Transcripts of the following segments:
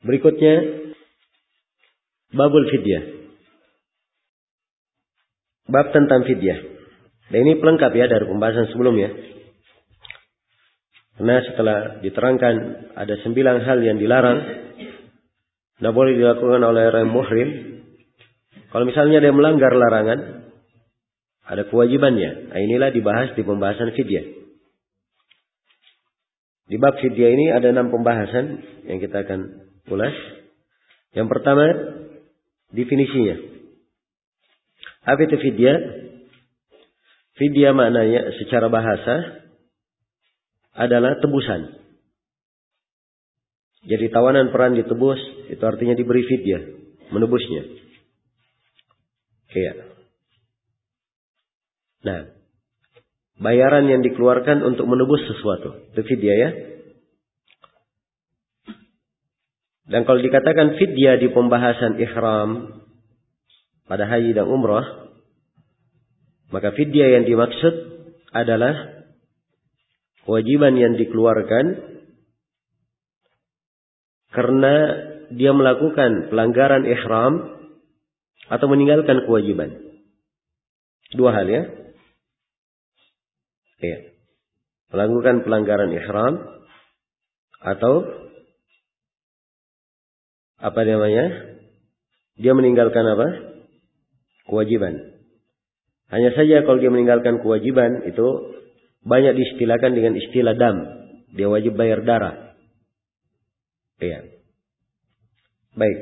Berikutnya babul fidyah. Bab tentang fidyah. Dan ini pelengkap ya dari pembahasan sebelumnya. Karena setelah diterangkan ada 9 hal yang dilarang, tidak boleh dilakukan oleh orang muhrim. Kalau misalnya dia melanggar larangan, ada kewajibannya. Nah, inilah dibahas di pembahasan fidyah. Di bab fidyah ini ada 6 pembahasan yang kita akan ulas. Yang pertama, definisinya. Apa itu fidyah? Fidyah maknanya secara bahasa adalah tebusan. Jadi tawanan peran ditebus, itu artinya diberi fidyah, menebusnya. Iya. Nah, bayaran yang dikeluarkan untuk menebus sesuatu, itu fidyah ya. Dan kalau dikatakan fidyah di pembahasan ihram pada haji dan umrah, maka fidyah yang dimaksud adalah kewajiban yang dikeluarkan karena dia melakukan pelanggaran ihram atau meninggalkan kewajiban. 2 hal ya. Iya. Melakukan pelanggaran ihram atau apa namanya? Dia meninggalkan apa? Kewajiban. Hanya saja kalau dia meninggalkan kewajiban itu banyak diistilahkan dengan istilah dam. Dia wajib bayar darah. Iya. Baik.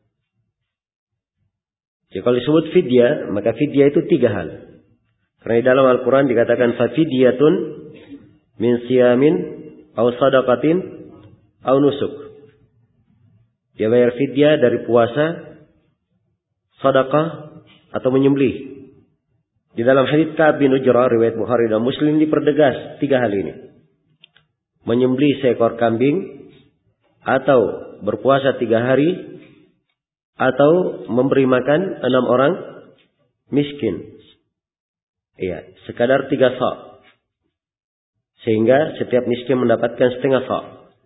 Jadi kalau disebut fidyah, maka fidyah itu 3 hal. Karena di dalam Al-Quran dikatakan fafidyatun min siyamin aw sadaqatin aw nusuk. Dia bayar fidyah dari puasa, sedekah atau menyembelih. Di dalam hadits Ka'ab bin Ujrah riwayat Bukhari dan Muslim dipertegas 3 hal ini. Menyembelih seekor kambing, atau berpuasa 3 hari, atau memberi makan 6 orang miskin. Iya, sekadar 3 sa'. Sehingga setiap miskin mendapatkan setengah sa'.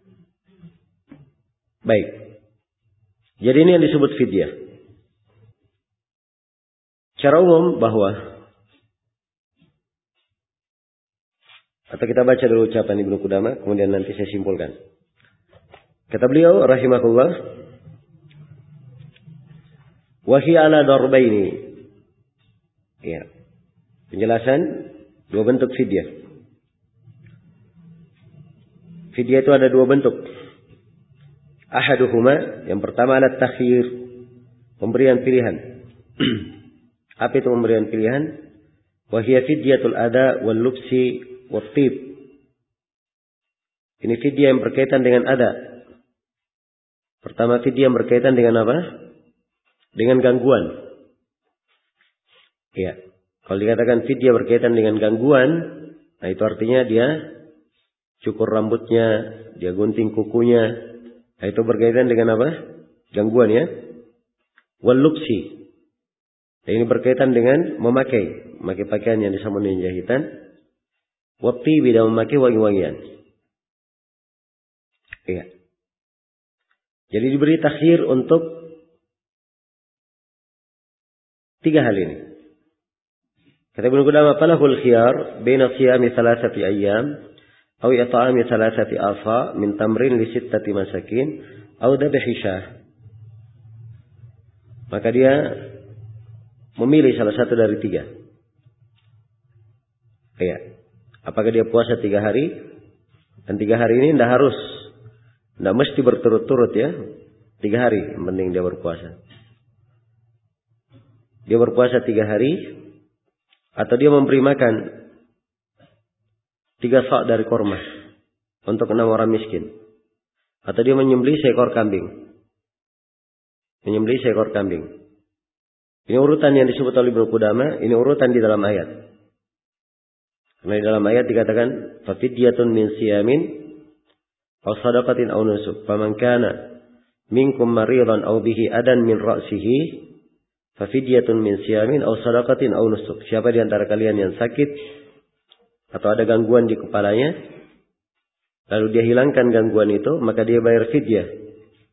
Baik. Jadi ini yang disebut fidyah. Secara umum bahwa, atau kita baca dulu ucapan Ibnu Qudamah, kemudian nanti saya simpulkan. Kata beliau rahimahullah, wa hiya ala darbaini. Ya. Penjelasan 2 bentuk fidyah. Fidyah itu ada 2 bentuk. Ahaduhuma, yang pertama adalah takhir, pemberian pilihan. Apa itu pemberian pilihan? Wa hiya fidyatul ada wal lubsi wat tib. Ini fidyah yang berkaitan dengan ada. Pertama fidyah yang berkaitan dengan apa? Dengan gangguan. Ya. Kalau dikatakan fidyah berkaitan dengan gangguan, nah itu artinya dia cukur rambutnya, dia gunting kukunya. Nah itu berkaitan dengan apa? Gangguan ya. Wal lubsi. Nah, ini berkaitan dengan memakai pakaian yang disambung dengan jahitan. Wat tibi, dan memakai wangi-wangian. Iya. Jadi diberi takhir untuk 3 hal ini. Kata Ibnu Qudamah, falahul khiyar baina siyami 3 ayyam aw it'ami 3 asa min tamrin li 6 masakin aw dhabhi syah. Maka dia memilih salah satu dari 3. Iya. Apakah dia puasa 3 hari? Dan 3 hari ini tidak mesti berturut-turut ya. 3 hari yang penting dia berpuasa. Dia berpuasa 3 hari, atau dia memberi makan 3 sa' dari korma untuk 6 orang miskin. Atau dia menyembelih seekor kambing. Menyembelih seekor kambing. Ini urutan yang disebut oleh Ibnu Qudamah, ini urutan di dalam ayat. Karena di dalam ayat dikatakan fafidyatun min siyamin aw sadaqatin aw nusuk. Faman kana minkum maridan aw bihi adan min ra'sihi fafidyatun min siyamin aw sadaqatin aw nusuk. Siapa di antara kalian yang sakit atau ada gangguan di kepalanya, lalu dia hilangkan gangguan itu, maka dia bayar fidyah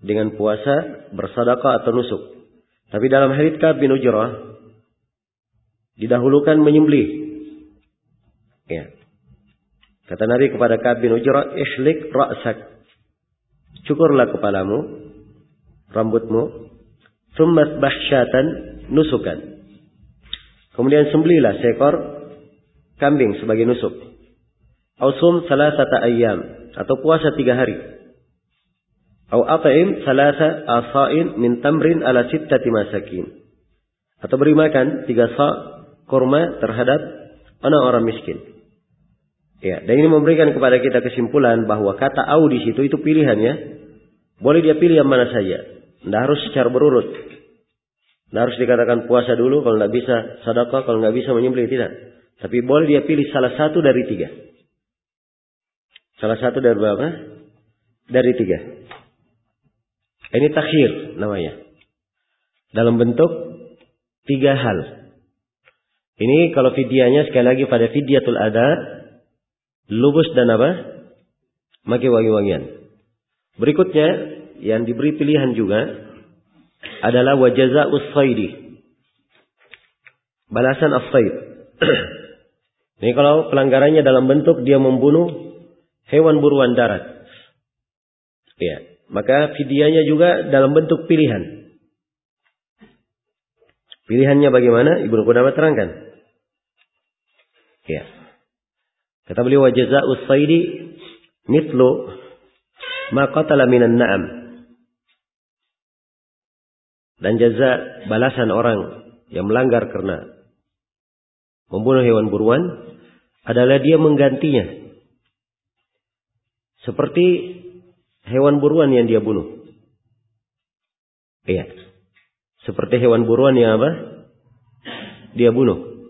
dengan puasa, bersedekah atau nusuk. Tapi dalam hadits Ka'ab bin Ujrah didahulukan menyembelih. Ya. Kata Nabi kepada Ka'ab bin Ujrah, "Ihlik ra'sak." Cukurlah kepalamu, rambutmu. Tsumma tsbah syatan nusukan. Kemudian sembelihlah seekor kambing sebagai nusuk. Ausum salasata ayyam, atau puasa 3 hari. Au at'im salasa asa'in min tamrin ala sittati masakin. Atau beri makan 3 sa' kurma terhadap orang-orang miskin. Ya, dan ini memberikan kepada kita kesimpulan bahwa kata au di situ itu pilihannya. Boleh dia pilih yang mana saja. Tidak harus secara berurut. Tidak harus dikatakan puasa dulu, kalau tidak bisa sedekah, kalau tidak bisa menyembelih, tidak. Tapi boleh dia pilih salah satu dari 3. Salah satu dari berapa? Dari 3. Ini takhir namanya. Dalam bentuk 3 hal. Ini kalau fidyahnya sekali lagi pada fidyatul ada, lubus dan apa? Maki wangi-wangian. Berikutnya yang diberi pilihan juga adalah wajaza'us saidi. Balasan as-said. Ini kalau pelanggarannya dalam bentuk dia membunuh hewan buruan darat. Ya, maka fidyahnya juga dalam bentuk pilihan. Pilihannya bagaimana? Ibnu Qudamah terangkan. Ya. Kata beliau wajaza'us saidi mithlu ma qatala minan na'am. Dan jaza balasan orang yang melanggar karena membunuh hewan buruan adalah dia menggantinya seperti hewan buruan yang dia bunuh. Iya. Seperti hewan buruan yang apa? Dia bunuh.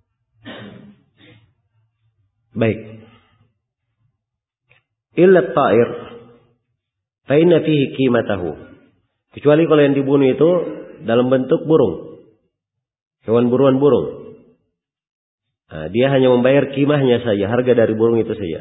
Baik. Illa at-ta'ir fa inna fihi qimatahu. Kecuali kalau yang dibunuh itu dalam bentuk burung. Hewan buruan burung. Nah, dia hanya membayar qimahnya saja, harga dari burung itu saja.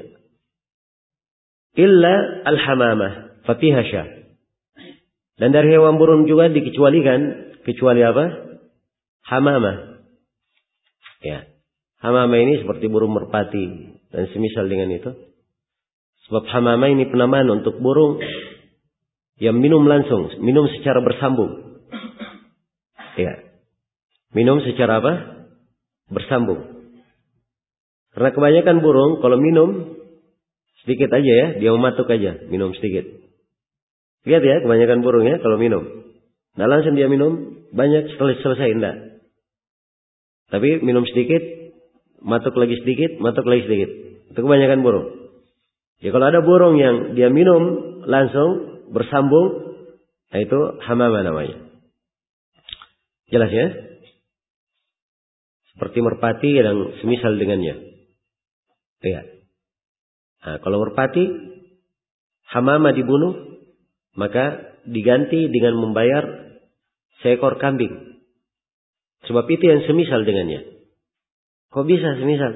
Illa al-hamamah fa fiha syah. Dan dari hewan burung juga dikecualikan, kecuali apa? Hamamah. Ya. Hamamah ini seperti burung merpati dan semisal dengan itu. Sebab hamamah ini penamaan untuk burung yang minum langsung, minum secara bersambung. Ya. Minum secara apa? Bersambung. Karena kebanyakan burung kalau minum sedikit aja ya, dia mematuk aja, minum sedikit. Lihat ya, kebanyakan burung ya kalau minum. Nah langsung dia minum banyak setelah selesai, enggak. Tapi minum sedikit, matuk lagi sedikit, matuk lagi sedikit. Itu kebanyakan burung. Ya kalau ada burung yang dia minum langsung bersambung, nah itu hamamah namanya. Jelas ya? Seperti merpati dan semisal dengannya. Iya. Nah, kalau merpati, hamamah dibunuh, maka diganti dengan membayar seekor kambing. Sebab itu yang semisal dengannya. Kok bisa semisal?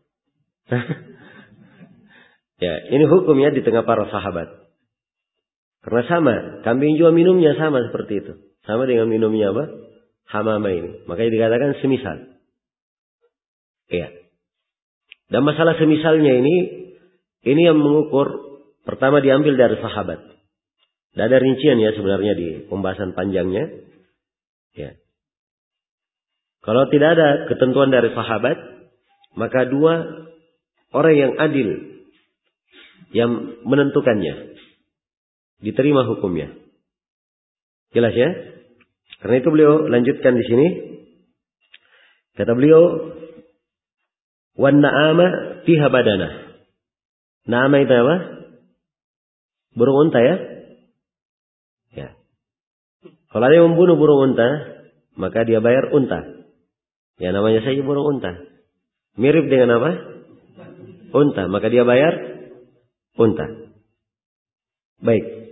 Ya, ini hukumnya di tengah para sahabat. Karena sama, kambing juga minumnya sama seperti itu. Sama dengan minumnya apa? Hamamah ini. Makanya dikatakan semisal. Iya. Dan masalah semisalnya ini yang mengukur, pertama diambil dari sahabat. Tidak ada rincian ya sebenarnya di pembahasan panjangnya. Ya. Kalau tidak ada ketentuan dari sahabat, maka 2 orang yang adil yang menentukannya, diterima hukumnya. Jelas ya? Karena itu beliau lanjutkan di sini. Kata beliau, wan na'ama fiha badana. Na'ama itu apa? Burung unta ya? Ya. Kalau ada yang membunuh burung unta, maka dia bayar unta. Ya namanya saja burung unta. Mirip dengan apa? Unta, maka dia bayar unta. Baik.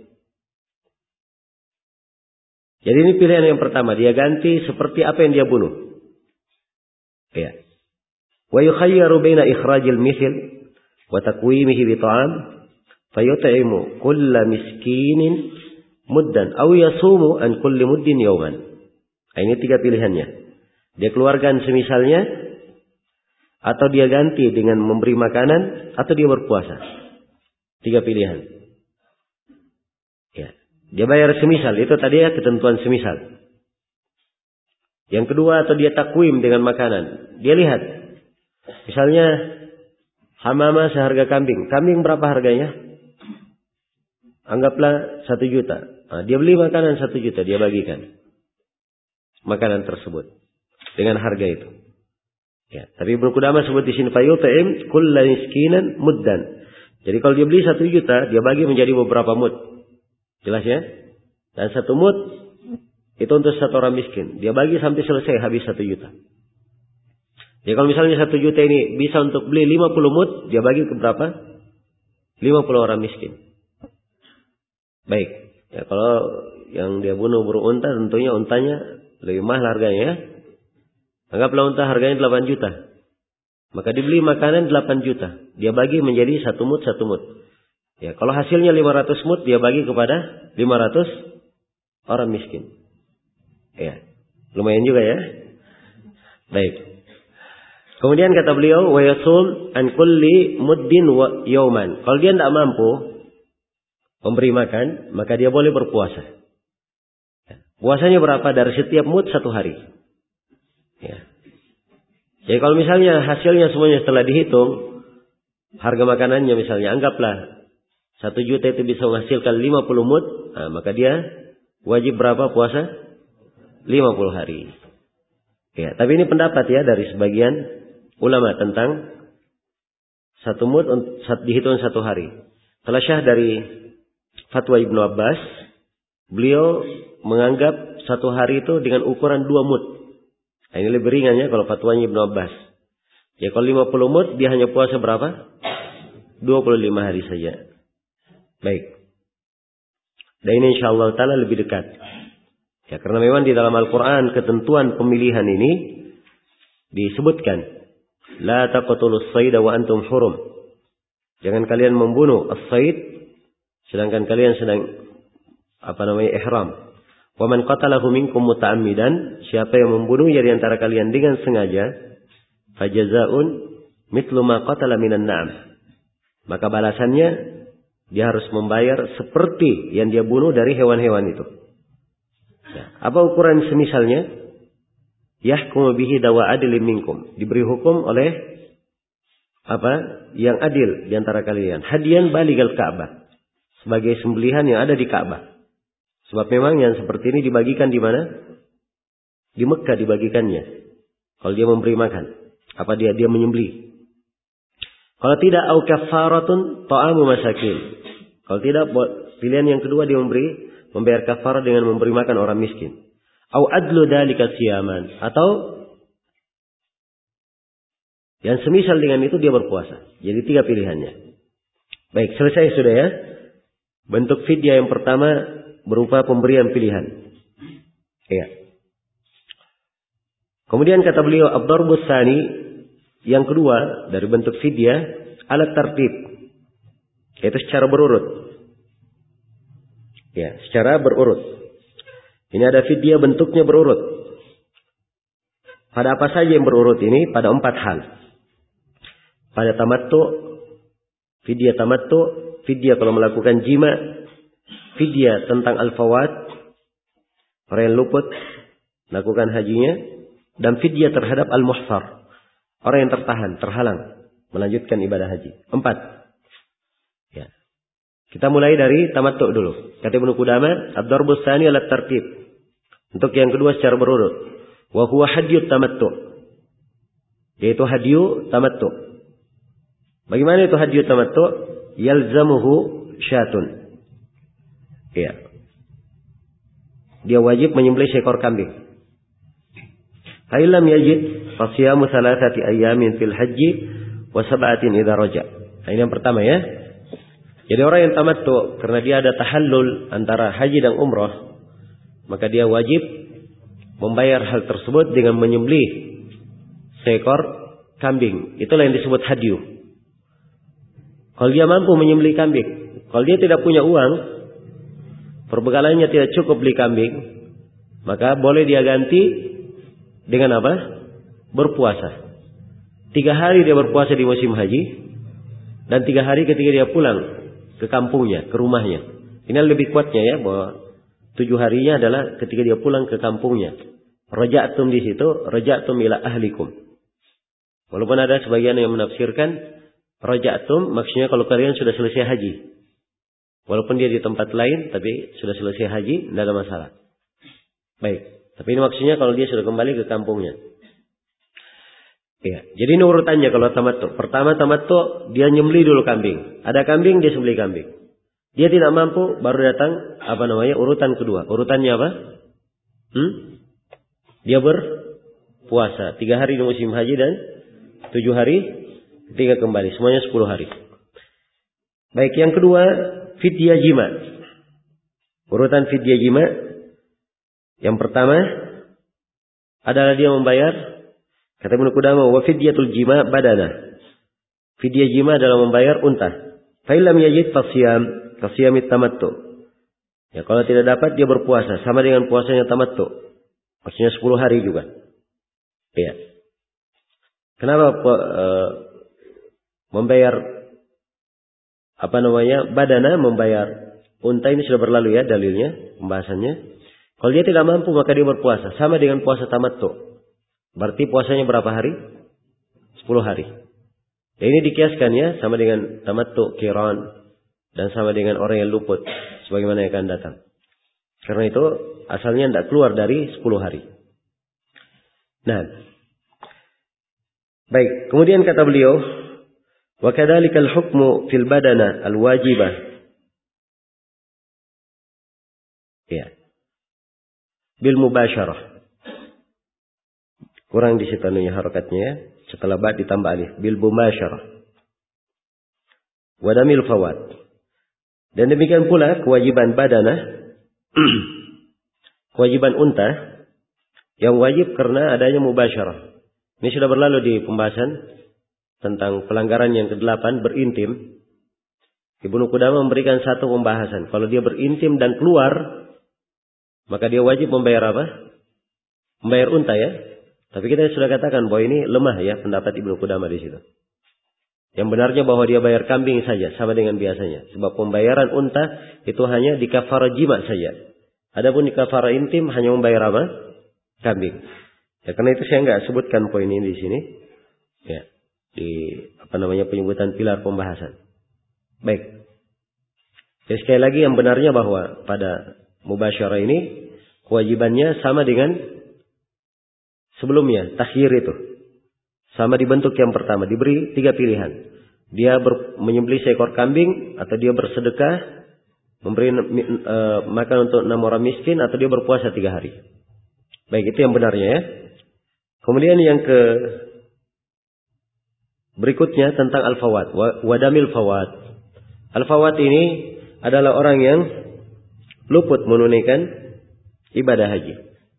Jadi ini pilihan yang pertama, dia ganti seperti apa yang dia bunuh. Ya. Wa yukhayyaru baina ikhrajil mithl wa taqwimihi bi ta'am fayut'imu kulla miskinin muddan aw yasumu an kulli muddin yawman. Nah, ini 3 pilihannya. Dia keluarkan semisalnya, atau dia ganti dengan memberi makanan, atau dia berpuasa. 3 pilihan. Ya. Dia bayar semisal, itu tadi ya ketentuan semisal. Yang kedua, atau dia takwim dengan makanan. Dia lihat. Misalnya hamama seharga kambing. Kambing berapa harganya? Anggaplah 1 juta. Nah, dia beli makanan 1 juta, dia bagikan makanan tersebut dengan harga itu. Ya, tapi Ibnu Qudamah sebut di sini fayut'im kullu miskinan muddan. Jadi kalau dia beli 1 juta, dia bagi menjadi beberapa mud. Jelas ya? Dan 1 mud itu untuk 1 orang miskin. Dia bagi sampai selesai habis 1 juta. Ya kalau misalnya 1 juta ini bisa untuk beli 50 mud, dia bagi ke berapa? 50 orang miskin. Baik. Ya kalau yang dia bunuh berunta, tentunya untanya lebih mahal harganya ya. Anggaplah unta harganya 8 juta. Maka dibeli makanan 8 juta. Dia bagi menjadi 1 mud, 1 mud. Ya, kalau hasilnya 500 mud, dia bagi kepada 500 orang miskin. Ya, lumayan juga ya. Baik. Kemudian kata beliau, wa yasum an kulli muddin wa yauman. Kalau dia tidak mampu memberi makan, maka dia boleh berpuasa. Puasanya berapa? Dari setiap mud 1 hari. Ya. Jadi kalau misalnya hasilnya semuanya setelah dihitung, harga makanannya misalnya, anggaplah 1 juta itu bisa menghasilkan 50 mud, nah, maka dia wajib berapa puasa? 50 hari. Ya, tapi ini pendapat ya dari sebagian ulama tentang 1 mud dihitung 1 hari. Telah syah dari fatwa Ibnu Abbas, beliau menganggap 1 hari itu dengan ukuran 2 mud. Nah, ini lebih ringan ya kalau fatwanya Ibnu Abbas. Ya kalau 50 mud dia hanya puasa berapa? 25 hari saja. Baik. Dan ini insyaallah ta'ala lebih dekat. Ya karena memang di dalam Al-Quran ketentuan pemilihan ini disebutkan. La taqtulus sayda wa antum hurum. Jangan kalian membunuh as-sayd sedangkan kalian sedang ihram. Wa man qatalahu minkum muta'ammidan, siapa yang membunuhnya di antara kalian dengan sengaja, fajazaa'un mithlu ma qatala minan na'am. Maka balasannya dia harus membayar seperti yang dia bunuh dari hewan-hewan itu. Ya, apa ukuran semisalnya? Yahkumu bihi dawa adilin minkum. Diberi hukum oleh yang adil di antara kalian. Hadiyan baligal Ka'bah. Sebagai sembelihan yang ada di Ka'bah. Sebab memang yang seperti ini dibagikan di mana? Di Mekah dibagikannya. Kalau dia memberi makan. Apa dia menyembelih. Kalau tidak, au kafaratun ta'amu masakin. Kalau tidak, pilihan yang kedua dia membayar kafarah dengan memberi makan orang miskin. Au adlu dalika siyaman. Atau yang semisal dengan itu dia berpuasa. Jadi 3 pilihannya. Baik, selesai sudah ya. Bentuk fidyah yang pertama berupa pemberian pilihan. Ya. Kemudian kata beliau, ad-darbus tsani, yang kedua dari bentuk fidyah, ala tartib. Yaitu secara berurut. Ya, secara berurut. Ini ada fidyah bentuknya berurut. Pada apa saja yang berurut ini? Pada 4 hal. Pada tamattu, fidyah tamattu, fidyah kalau melakukan jima, fidyah tentang al-fawat, orang yang luput melakukan hajinya, dan fidyah terhadap al-muhsar, orang yang terhalang melanjutkan ibadah haji. 4. Ya. Kita mulai dari tamattu dulu. Kata Ibnu Qudamah, ad-darbus tsani ala tartib. Untuk yang kedua secara berurut. Wa huwa hadyut tamattu. Yaitu hadyu tamattu. Bagaimana itu hadyu tamattu? Yalzamuhu syatun. Ya. Dia wajib menyembelih seekor kambing. Fa illam yajid fa siyamu 3 ayyamin fil haji wa 7 idza raja. Nah, ini yang pertama ya. Jadi orang yang tamattu karena dia ada tahallul antara haji dan umrah, maka dia wajib membayar hal tersebut dengan menyembelih seekor kambing. Itulah yang disebut hadyu. Kalau dia mampu menyembelih kambing, kalau dia tidak punya uang, perbekalannya tidak cukup beli kambing, maka boleh dia ganti dengan apa? Berpuasa. 3 hari dia berpuasa di musim haji, dan 3 hari ketika dia pulang ke kampungnya, ke rumahnya. Ini lebih kuatnya ya, bahwa 7 harinya adalah ketika dia pulang ke kampungnya. Raja'tum di situ, raja'tum ila ahlikum. Walaupun ada sebagian yang menafsirkan raja'tum maksudnya kalau kalian sudah selesai haji. Walaupun dia di tempat lain, tapi sudah selesai haji, tidak ada masalah. Baik. Tapi ini maksudnya kalau dia sudah kembali ke kampungnya. Ya. Jadi ini urutannya kalau tamattu. Pertama tamattu, dia nyembeli dulu kambing. Ada kambing, dia sembeli kambing. Dia tidak mampu, baru datang, urutan kedua. Urutannya apa? Dia berpuasa. 3 hari di musim haji dan 7 hari ketika kembali. Semuanya 10 hari. Baik, yang kedua, fidyah jima. Urutan fidyah jima. Yang pertama adalah dia membayar, kata Ibnu Qudamah, wa fidyatul jima badana. Fidyah jima adalah membayar unta. Fa illam yajid fasiyam kasiyamit tamattu. Ya, kalau tidak dapat dia berpuasa sama dengan puasanya tamattu. Maksudnya 10 hari juga. Ya. Kenapa membayar badana, membayar unta, ini sudah berlalu ya dalilnya, pembahasannya. Kalau dia tidak mampu maka dia berpuasa sama dengan puasa tamattu. Berarti puasanya berapa hari? 10 hari. Ya, ini dikiaskan ya sama dengan tamattu qiran dan sama dengan orang yang luput sebagaimana yang akan datang. Karena itu asalnya tidak keluar dari 10 hari. Nah, baik. Kemudian kata beliau, wa kadzalikal hukmu fil badana al wajibah. Ya. Bil mubasyarah. Kurang di situ harokatnya ya. Setelah ba ditambah alif. Bil mubasyarah. Wa damil fawat. Dan demikian pula kewajiban badana, kewajiban unta yang wajib karena adanya mubasyarah. Ini sudah berlalu di pembahasan tentang pelanggaran yang ke-8, berintim. Ibnu Qudamah memberikan satu pembahasan. Kalau dia berintim dan keluar, maka dia wajib membayar apa? Membayar unta ya. Tapi kita sudah katakan bahwa ini lemah ya pendapat Ibnu Qudamah di situ. Yang benarnya bahwa dia bayar kambing saja sama dengan biasanya. Sebab pembayaran unta itu hanya di kafarah jima saja. Adapun di kafarah intim hanya membayar apa? Kambing. Ya, karena itu saya nggak sebutkan poin ini di sini. Ya, di penyebutan pilar pembahasan. Baik. Jadi sekali lagi yang benarnya bahwa pada mubasyarah ini kewajibannya sama dengan sebelumnya, takhyir itu. Sama dibentuk yang pertama, diberi 3 pilihan. Dia menyembelih seekor kambing, atau dia bersedekah, memberi makan untuk 6 orang miskin, atau dia berpuasa 3 hari. Baik, itu yang benarnya ya. Kemudian yang berikutnya tentang al-fawat, wadamil fawat. Al-fawat ini adalah orang yang luput menunaikan ibadah haji.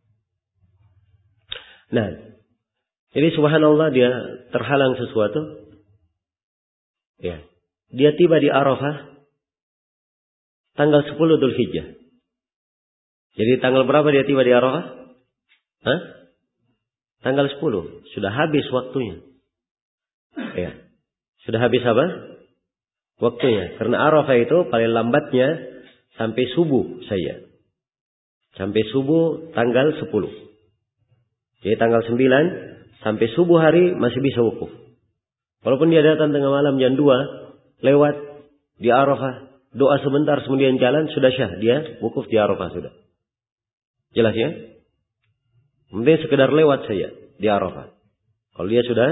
Nah, jadi subhanallah dia terhalang sesuatu. Ya. Dia tiba di Arafah tanggal 10 Dzulhijjah. Jadi tanggal berapa dia tiba di Arafah? Tanggal 10. Sudah habis waktunya. Ya. Sudah habis apa? Waktunya. Karena Arafah itu paling lambatnya sampai subuh saja. Sampai subuh tanggal 10. Jadi tanggal 9 sampai subuh hari masih bisa wukuf. Walaupun dia datang tengah malam jam 2, lewat di Arafah, doa sebentar kemudian jalan, sudah syah. Dia wukuf di Arafah sudah. Jelas ya? Mungkin sekedar lewat saja di Arafah. Kalau dia sudah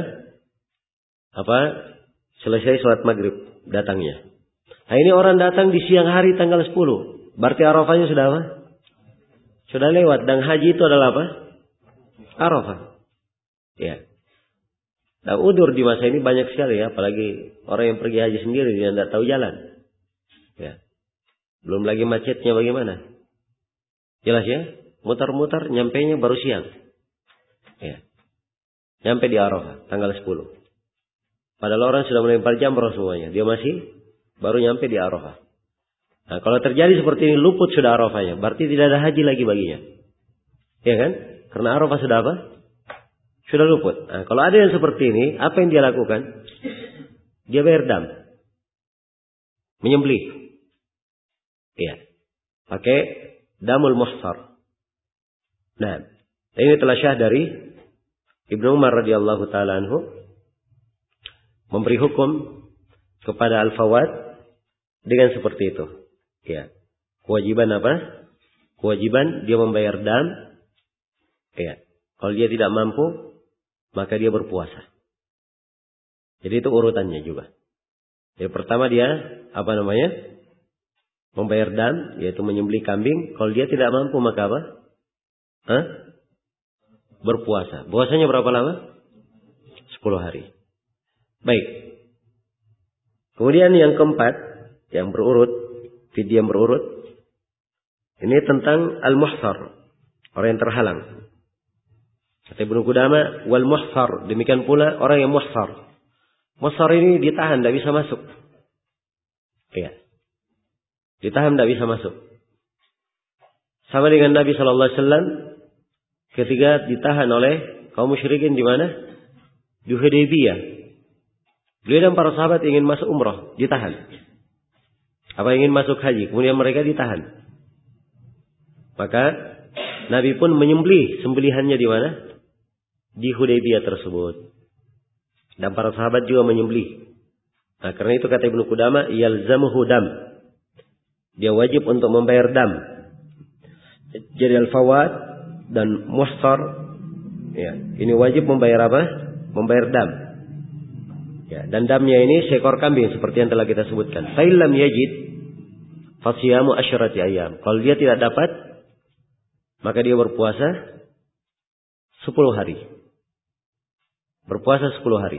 selesai sholat maghrib datangnya. Nah ini orang datang di siang hari tanggal 10. Berarti Arafahnya sudah apa? Sudah lewat. Dan haji itu adalah apa? Arafah. Ya. Nah, udur di masa ini banyak sekali ya, apalagi orang yang pergi haji sendiri dia tidak tahu jalan. Ya. Belum lagi macetnya bagaimana? Jelas ya? Mutar-mutar nyampainya baru siang. Ya. Nyampe di Arafah tanggal 10. Padahal orang sudah melempar jamrah semuanya, dia masih baru nyampe di Arafah. Nah, kalau terjadi seperti ini luput sudah Arafahnya, berarti tidak ada haji lagi baginya. Ya kan? Karena Arafah sudah apa? Sudah luput. Nah, kalau ada yang seperti ini, apa yang dia lakukan? Dia bayar dam. Menyembelih. Iya. Pakai damul muhsar. Nah, ini telah syah dari Ibnu Umar radhiyallahu taala anhu memberi hukum kepada al-fawad dengan seperti itu. Ya. Kewajiban apa? Kewajiban dia membayar dam. Ya. Kalau dia tidak mampu, maka dia berpuasa. Jadi itu urutannya juga. Jadi pertama dia apa namanya? Membayar dam, yaitu menyembelih kambing. Kalau dia tidak mampu maka apa? Berpuasa. Puasanya berapa lama? 10 hari. Baik. Kemudian yang keempat, yang berurut, fidyah yang berurut. Ini tentang al-muhsar, orang yang terhalang. Kata Ibnu Qudamah, wal muhsar, demikian pula orang yang muhsar. Muhsar ini ditahan, tidak bisa masuk. Iya. Ditahan, tidak bisa masuk. Sama dengan Nabi Shallallahu Alaihi Wasallam ketika ditahan oleh kaum musyrikin di mana? Di Hudaybiyah. Beliau dan para sahabat ingin masuk umrah, ditahan. Apa ingin masuk haji, kemudian mereka ditahan. Maka Nabi pun menyembelih sembelihannya di mana? Di Hudaybiyah tersebut. Dan para sahabat juga menyembelih. Nah, karena itu kata Ibnu Qudamah, yalzamuhu dam. Dia wajib untuk membayar dam. Jadi al-fawad dan muhsar, ya, ini wajib membayar apa? Membayar dam. Ya, dan damnya ini seekor kambing seperti yang telah kita sebutkan. Fa illam yajid fasiyamu asyrati ayyam. Kalau dia tidak dapat, maka dia berpuasa 10 hari. Berpuasa 10 hari.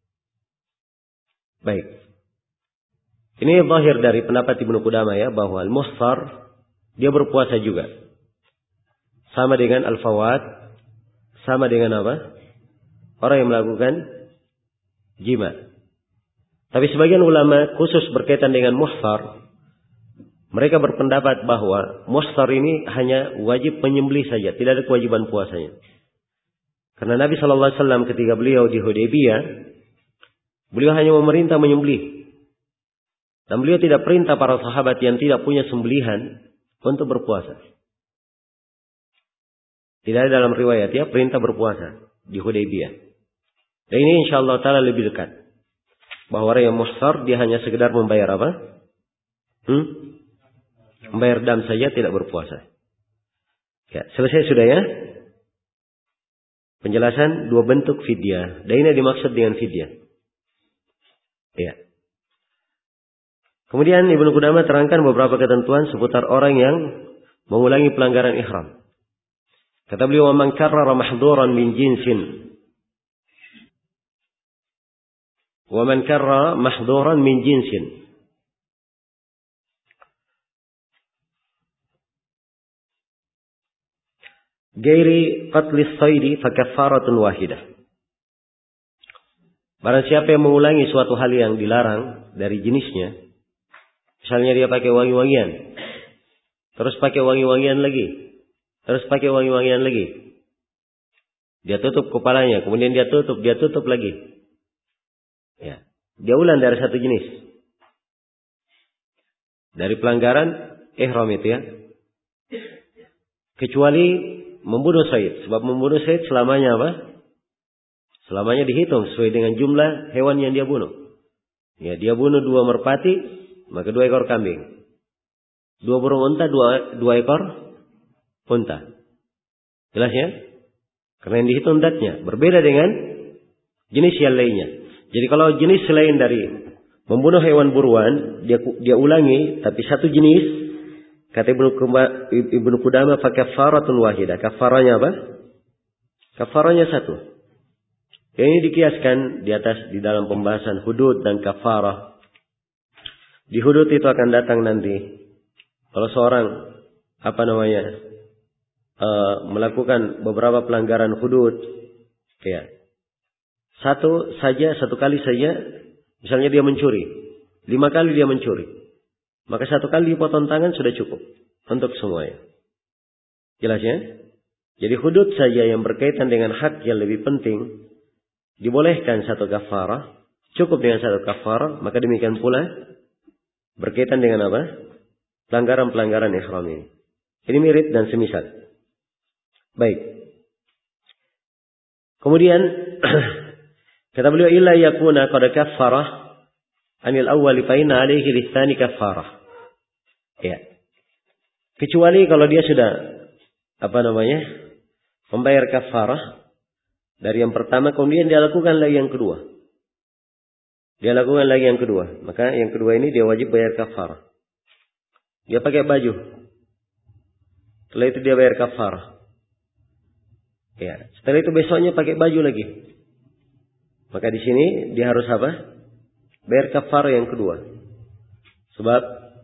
Baik. Ini zahir dari pendapat Ibnu Qudamah ya, bahwa al-muhsar dia berpuasa juga. Sama dengan al-fawad, sama dengan apa? Orang yang melakukan jima. Tapi sebagian ulama khusus berkaitan dengan muhsar, mereka berpendapat bahwa muhsar ini hanya wajib penyembelih saja, tidak ada kewajiban puasanya. Karena Nabi Shallallahu Alaihi Wasallam ketika beliau di Hudaybiyah, beliau hanya memerintah menyembelih. Dan beliau tidak perintah para sahabat yang tidak punya sembelihan untuk berpuasa. Tidak ada dalam riwayat ya perintah berpuasa di Hudaybiyah. Dan ini insyaallah ta'ala lebih dekat. Bahwa orang yang muhsar dia hanya sekedar membayar apa? Membayar dam saja, tidak berpuasa. Ya, selesai sudah ya? Penjelasan dua bentuk fidyah. Dan ini dimaksud dengan fidyah. Ya. Kemudian Ibnu Qudamah terangkan beberapa ketentuan seputar orang yang mengulangi pelanggaran ihram. Kata beliau, "Man karrara mahdhuran min jinsin." Wa man karrara mahdhuran min jinsin. Gairi qatlis saydi fa kaffaratun wahidah. Barang siapa yang mengulangi suatu hal yang dilarang dari jenisnya, misalnya dia pakai wangi-wangian, terus pakai wangi-wangian lagi, terus pakai wangi-wangian lagi. Dia tutup kepalanya, kemudian dia tutup lagi. Ya, dia ulang dari satu jenis. Dari pelanggaran ihram itu ya. Kecuali membunuh sayd, sebab membunuh sayd selamanya apa? Selamanya dihitung sesuai dengan jumlah hewan yang dia bunuh. Ya, dia bunuh 2 merpati, maka 2 ekor kambing. 2 burung unta, 2 ekor unta. Jelas ya? Karena yang dihitung datnya berbeda dengan jenis yang lainnya. Jadi kalau jenis selain dari membunuh hewan buruan, dia ulangi, tapi satu jenis, kata Ibnu Qudamah, fa kaffaratun wahidah. Kafaranya apa? Kafaranya satu. Yang ini dikiaskan di dalam pembahasan hudud dan kafarah. Di hudud itu akan datang nanti. Kalau seorang melakukan beberapa pelanggaran hudud, ya, satu kali saja, misalnya dia mencuri, 5 kali dia mencuri, maka satu kali dipotong tangan sudah cukup untuk semuanya. Jelas ya? Jadi hudud saja yang berkaitan dengan hak yang lebih penting dibolehkan satu kafarah, cukup dengan satu kafarah, maka demikian pula berkaitan dengan apa? Pelanggaran-pelanggaran ihram ini. Ini mirip dan semisal. Baik. Kemudian kata beliau illa yakuna qad kaffarah anil awwal fa inna alayhi litsani kaffarah. Ya. Kecuali kalau dia sudah membayar kafarah dari yang pertama, kemudian dia lakukan lagi yang kedua. Maka yang kedua ini dia wajib bayar kafarah. Dia pakai baju. Setelah itu dia bayar kafarah. Ya, setelah itu besoknya pakai baju lagi. Maka di sini dia harus bayar kafarah yang kedua. Sebab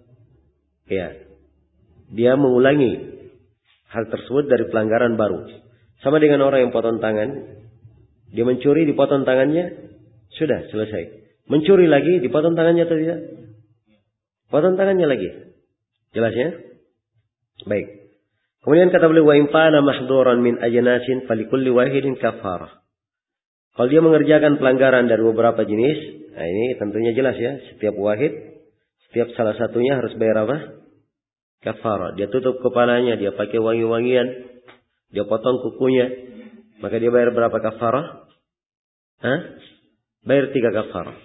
dia mengulangi hal tersebut dari pelanggaran baru. Sama dengan orang yang potong tangan. Dia mencuri, dipotong tangannya. Sudah, selesai. Mencuri lagi, dipotong tangannya atau tidak? Potong tangannya lagi. Jelas ya? Baik. Kemudian kata beliau, wa in fa'ala mahduran min ajnasin falikulli wahidin kafarah. Kalau dia mengerjakan pelanggaran dari beberapa jenis, nah ini tentunya jelas ya. Setiap salah satunya harus bayar kafarah. Dia tutup kepalanya, dia pakai wangi-wangian, dia potong kukunya, maka dia bayar berapa kafarah? Bayar 3 kafarah.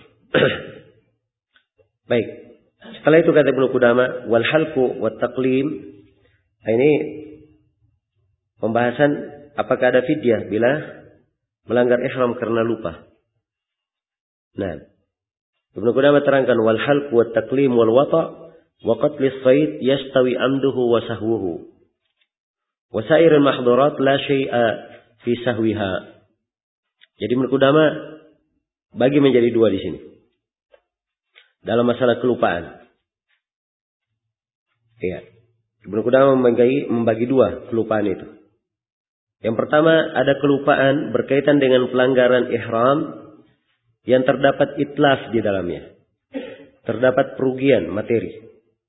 Baik. Setelah itu kata Ibnu Qudamah, wal halqu wat taqlim. Ini pembahasan apakah ada fidyah bila melanggar ihram karena lupa. Nah, Ibnu Qudamah terangkan wal halqu wat taqlim wal wata' wa qatlis sayd yastawi amduhu wa sahwuhu. Wa sa'irul mahdurat la syai'a fi sahwiha. Jadi Ibnu Qudamah bagi menjadi 2 di sini. Dalam masalah kelupaan. Iya. Ibnu Qudamah membagi 2 kelupaan itu. Yang pertama ada kelupaan berkaitan dengan pelanggaran ihram yang terdapat itlaf di dalamnya. Terdapat perugian materi.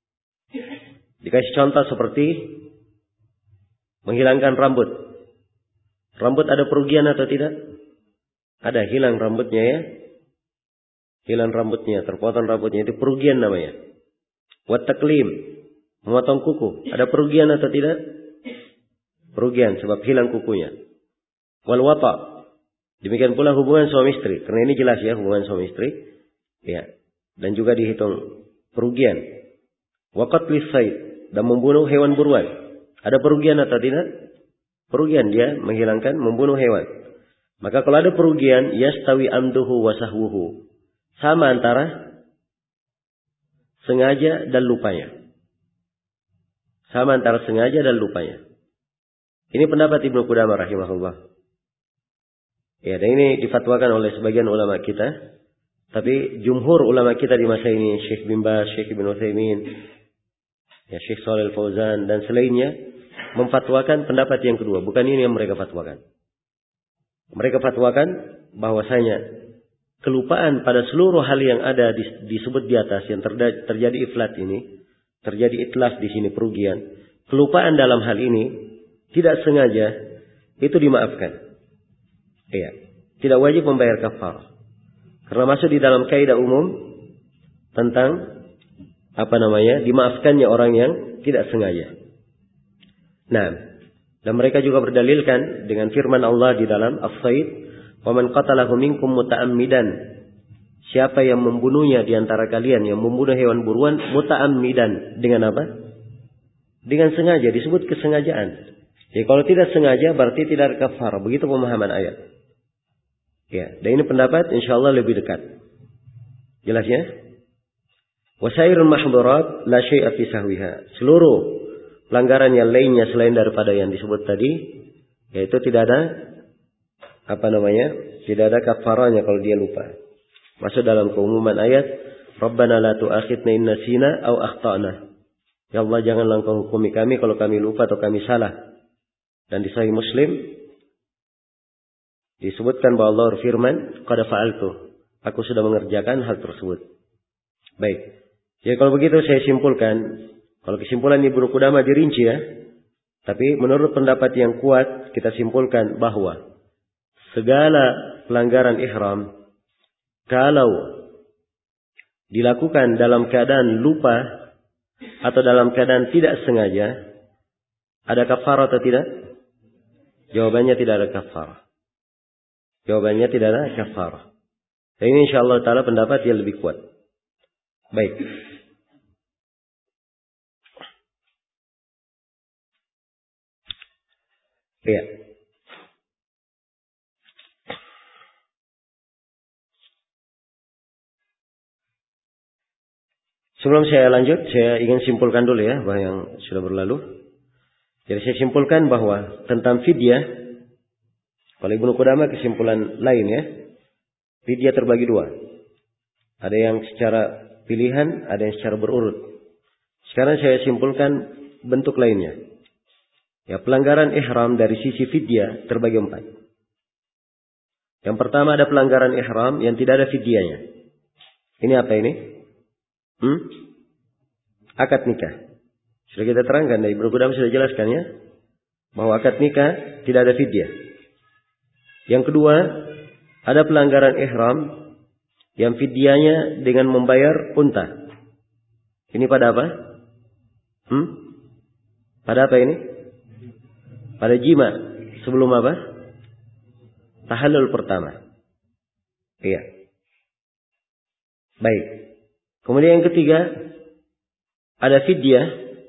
Dikasih contoh seperti menghilangkan rambut. Rambut ada perugian atau tidak? Ada, hilang rambutnya ya. Hilang rambutnya, terpotong rambutnya, itu perugian namanya. Wat taklim, memotong kuku, ada perugian atau tidak? Perugian sebab hilang kukunya. Wal wata, demikian pula hubungan suami istri, karena ini jelas ya hubungan suami istri. Ya. Dan juga dihitung perugian. Wa qatlis sayd, dan membunuh hewan buruan. Ada perugian atau tidak? Perugian, dia menghilangkan, membunuh hewan. Maka kalau ada perugian, yastawi amduhu wa sahwuhu. Sama antara sengaja dan lupanya. Sama antara sengaja dan lupanya. Ini pendapat Ibnu Qudamah rahimahullah. Ya, dan ini difatwakan oleh sebagian ulama kita. Tapi jumhur ulama kita di masa ini, Syekh bin Baz, Syekh Ibn Utsaimin, ya Syekh Shalih Al-Fauzan dan selainnya memfatwakan pendapat yang kedua. Bukan ini yang mereka fatwakan. Mereka fatwakan bahwasanya kelupaan pada seluruh hal yang ada disebut di atas yang terjadi iflat ini, terjadi itlaf di sini perugian. Kelupaan dalam hal ini tidak sengaja itu dimaafkan. Iya, tidak wajib membayar kafarah. Karena masuk di dalam kaidah umum tentang dimaafkannya orang yang tidak sengaja. Nah, dan mereka juga berdalilkan dengan firman Allah di dalam As-Sayd, "Wa man qatalahu minkum muta'ammidan." Siapa yang membunuhnya di antara kalian, yang membunuh hewan buruan muta'ammidan, dengan apa? Dengan sengaja, disebut kesengajaan. Jadi kalau tidak sengaja berarti tidak ada kafarah. Begitu pemahaman ayat. Ya, dan ini pendapat insyaallah lebih dekat. Jelas ya? Wasairul mahdurat la syai'a fi sahwiha. Seluruh pelanggaran yang lainnya selain daripada yang disebut tadi, yaitu tidak ada tidak ada kafarahnya kalau dia lupa. Masuk dalam keumuman ayat, Rabbana la tu'akhidna in nasina aw akhtana. Ya Allah, janganlah Engkau hukumi kami kalau kami lupa atau kami salah. Dan di Sahih Muslim disebutkan bahwa Allah berfirman, qad fa'altu, aku sudah mengerjakan hal tersebut. Baik. Jadi kalau begitu saya simpulkan, kalau kesimpulan Ibnu Qudamah dirinci ya, tapi menurut pendapat yang kuat kita simpulkan bahwa segala pelanggaran ihram kalau dilakukan dalam keadaan lupa atau dalam keadaan tidak sengaja, ada kafarah atau tidak? Jawabannya tidak ada kafarah. Jawabannya tidak ada kafarah. Dan ini insyaallah taala pendapat yang lebih kuat. Baik. Iya. Sebelum saya lanjut, saya ingin simpulkan dulu ya bahwa yang sudah berlalu. Jadi saya simpulkan bahwa tentang fidyah, kalau Ibnu Qudamah kesimpulan lain ya, fidyah terbagi dua. Ada yang secara pilihan, ada yang secara berurut. Sekarang saya simpulkan bentuk lainnya. Ya, pelanggaran ihram dari sisi fidyah terbagi 4. Yang pertama ada pelanggaran ihram yang tidak ada fidyahnya. Ini apa ini? Akad nikah. Sudah kita terangkan dari Ibnu Qudamah sudah jelaskan ya, bahwa akad nikah tidak ada fidyah. Yang kedua, ada pelanggaran ihram yang fidyahnya dengan membayar unta. Ini pada apa? Pada apa ini? Pada jima. Sebelum apa? Tahallul pertama. Iya. Baik. Kemudian yang ketiga, ada fidyah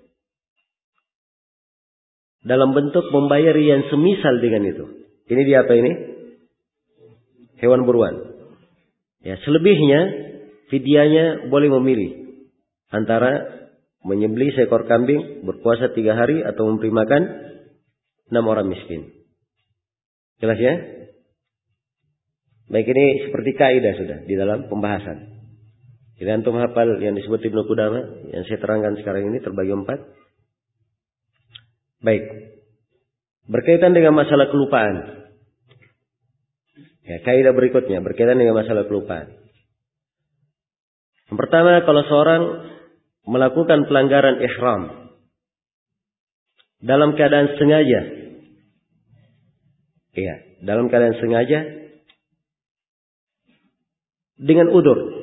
dalam bentuk membayar yang semisal dengan itu. Ini dia apa ini? Hewan buruan. Ya, selebihnya fidyahnya boleh memilih antara menyembelih seekor kambing, berpuasa 3 hari atau memberi makan 6 orang miskin. Jelas ya? Baik, ini seperti kaidah sudah di dalam pembahasan. Jadi antum hafal yang disebut Ibnu Qudamah yang saya terangkan sekarang ini terbagi 4. Baik. Berkaitan dengan masalah kelupaan. Ya, kaidah berikutnya berkaitan dengan masalah kelupaan. Yang pertama, kalau seorang melakukan pelanggaran ihram dalam keadaan sengaja. Iya, dalam keadaan sengaja dengan udzur.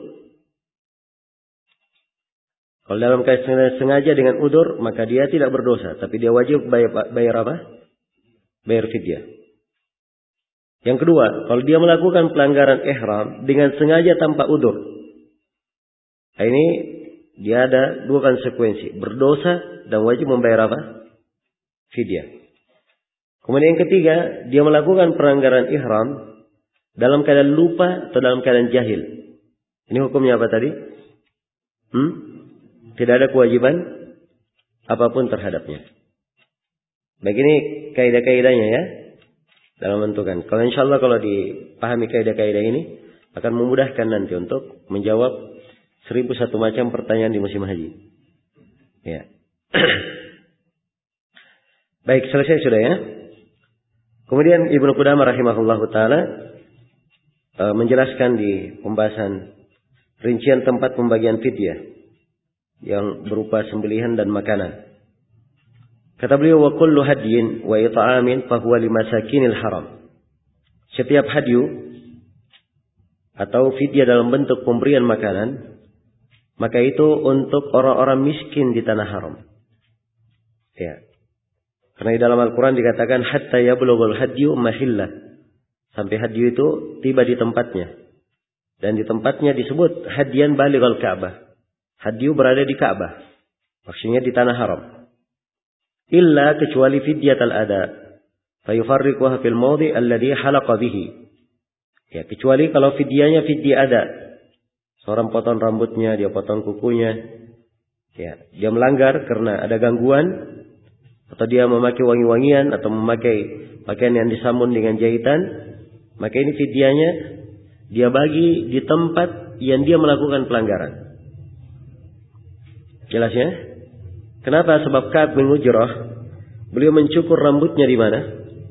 Kalau dalam keadaan sengaja dengan udzur, maka dia tidak berdosa, tapi dia wajib bayar apa? Bayar fidyah. Yang kedua, kalau dia melakukan pelanggaran ihram dengan sengaja tanpa udzur, ini dia ada 2 konsekuensi, berdosa dan wajib membayar apa? Fidyah. Kemudian yang ketiga, dia melakukan pelanggaran ihram dalam keadaan lupa atau dalam keadaan jahil. Ini hukumnya apa tadi? Tidak ada kewajiban apapun terhadapnya. Baik, ini kaidah-kaidahnya ya dalam menentukan. Kalau insyaallah kalau dipahami kaidah-kaidah ini akan memudahkan nanti untuk menjawab 1001 macam pertanyaan di musim haji. Ya. Baik, selesai sudah ya. Kemudian Ibnu Qudamah rahimahullahu taala menjelaskan di pembahasan rincian tempat pembagian fidyah yang berupa sembelihan dan makanan. Kata beliau, wa kullu hadyin wa it'amin fa huwa limasakinil haram. Setiap hadyu atau fidyah dalam bentuk pemberian makanan, maka itu untuk orang-orang miskin di tanah haram. Ya. Karena di dalam Al-Quran dikatakan hatta yablughul hadyu mahillah. Sampai hadyu itu tiba di tempatnya. Dan di tempatnya disebut hadyan balighal Ka'bah. Hadyu berada di Ka'bah. Maksudnya di tanah haram. Illa kecuali fidyat al-ada. Fayufarriquha fil mawdi' alladhi halaqa bihi. Ya, kecuali kalau fidyahnya fidyah ada. Seorang potong rambutnya, dia potong kukunya. Ya, dia melanggar karena ada gangguan. Atau dia memakai wangi-wangian. Atau memakai pakaian yang disambung dengan jahitan. Maka ini fidyahnya dia bagi di tempat yang dia melakukan pelanggaran. Jelas ya? Kenapa? Sebab Ka'ab bin Ujrah beliau mencukur rambutnya di mana?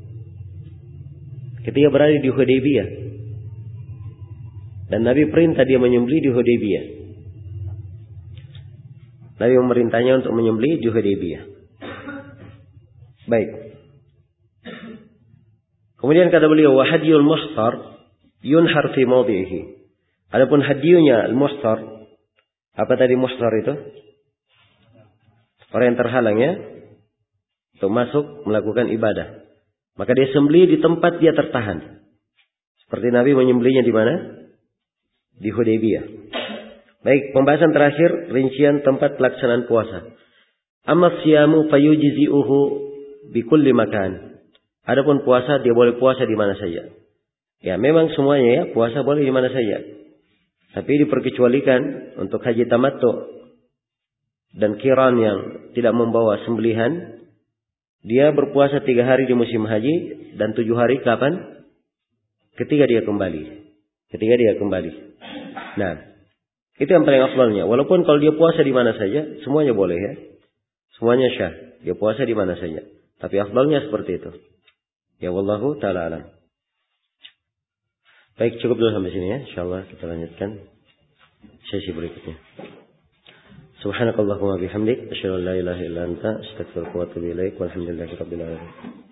Ketika berada di Hudaybiyah. Dan Nabi perintah dia menyembelih di Hudaybiyah. Nabi memerintahnya untuk menyembelih di Hudaybiyah. Baik. Kemudian kata beliau, wa hadiyul muhsar yunhar fi mawdi'ihi. Adapun hadiyunya al-muhsar, apa tadi muhsar itu? Orang yang terhalang ya untuk masuk melakukan ibadah. Maka dia sembelih di tempat dia tertahan. Seperti Nabi menyembelihnya di mana? Di Hudaybiyah. Baik, pembahasan terakhir rincian tempat pelaksanaan puasa. Amma siyamu fayujzi'uhu bi kulli makan. Adapun puasa dia boleh puasa di mana saja. Ya, memang semuanya ya, puasa boleh di mana saja. Tapi diperkecualikan untuk haji tamattu dan qiran yang tidak membawa sembelihan, dia berpuasa 3 hari di musim haji dan 7 hari kapan? Ketika dia kembali. Nah, itu yang paling afdalnya. Walaupun kalau dia puasa di mana saja, semuanya boleh ya. Semuanya syah. Dia puasa di mana saja. Tapi afdalnya seperti itu. Ya wallahu ta'ala alam. Baik, cukup dulu sampai sini ya. Insyaallah kita lanjutkan sesi berikutnya. Subhanakallahumma bihamdik, asyhadu an la ilaha illa anta, astaghfiruka wa atubu ilaik. Walhamdulillahirabbil alamin.